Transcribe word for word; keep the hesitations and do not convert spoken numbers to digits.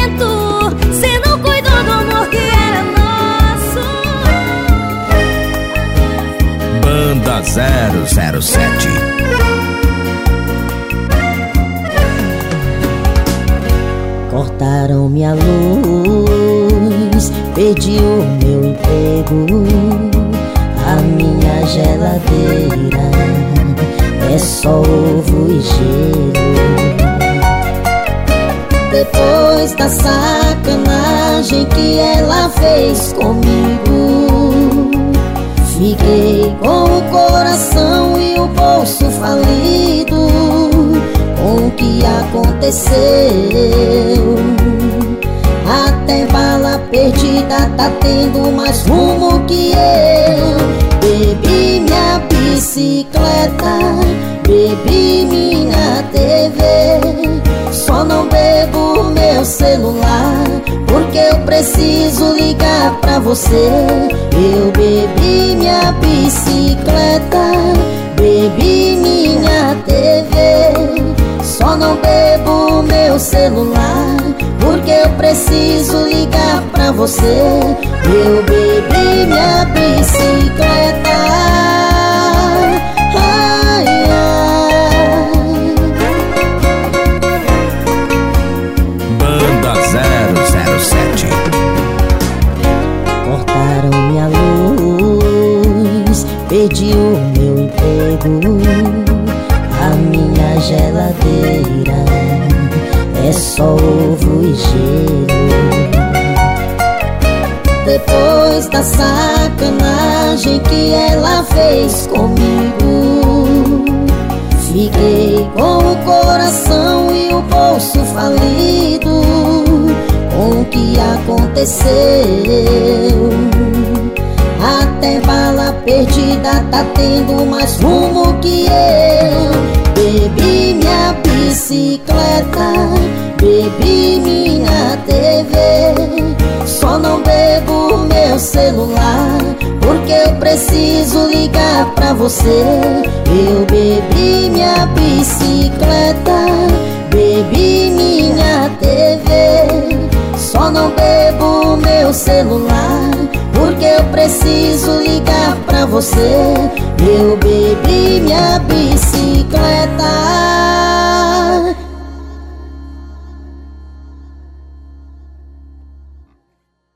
momento, cê não cuidou do amor que era nosso. Banda zero zero sete. Cortaram minha luz, perdi o meu emprego, a minha geladeira é só ovo e gelo. Depois da sacanagem que ela fez comigo, fiquei com o coração e o bolso falido com o que aconteceu. Até bala perdida tá tendo mais rumo que eu. Bebi minha bicicleta, bebi minha T V, só não bebo meu celular porque eu preciso ligar pra você. Eu bebi minha bicicleta, bebi minha T V, só não bebo meu celular porque eu preciso ligar pra você. Eu bebi minha bicicleta. Ai, ai. Banda zero zero sete. Cortaram minha luz, perdi o meu emprego, a minha geladeira é só ovo e gelo. Depois da sacanagem que ela fez comigo, fiquei com o coração e o bolso falido com o que aconteceu. Até bala perdida tá tendo mais rumo que eu. Bebi minha bicicleta, bebi minha T V, só não bebo meu celular porque eu preciso ligar pra você. Eu bebi minha bicicleta, bebi minha T V, só não bebo meu celular porque eu preciso ligar pra você. Eu bebi minha bicicleta.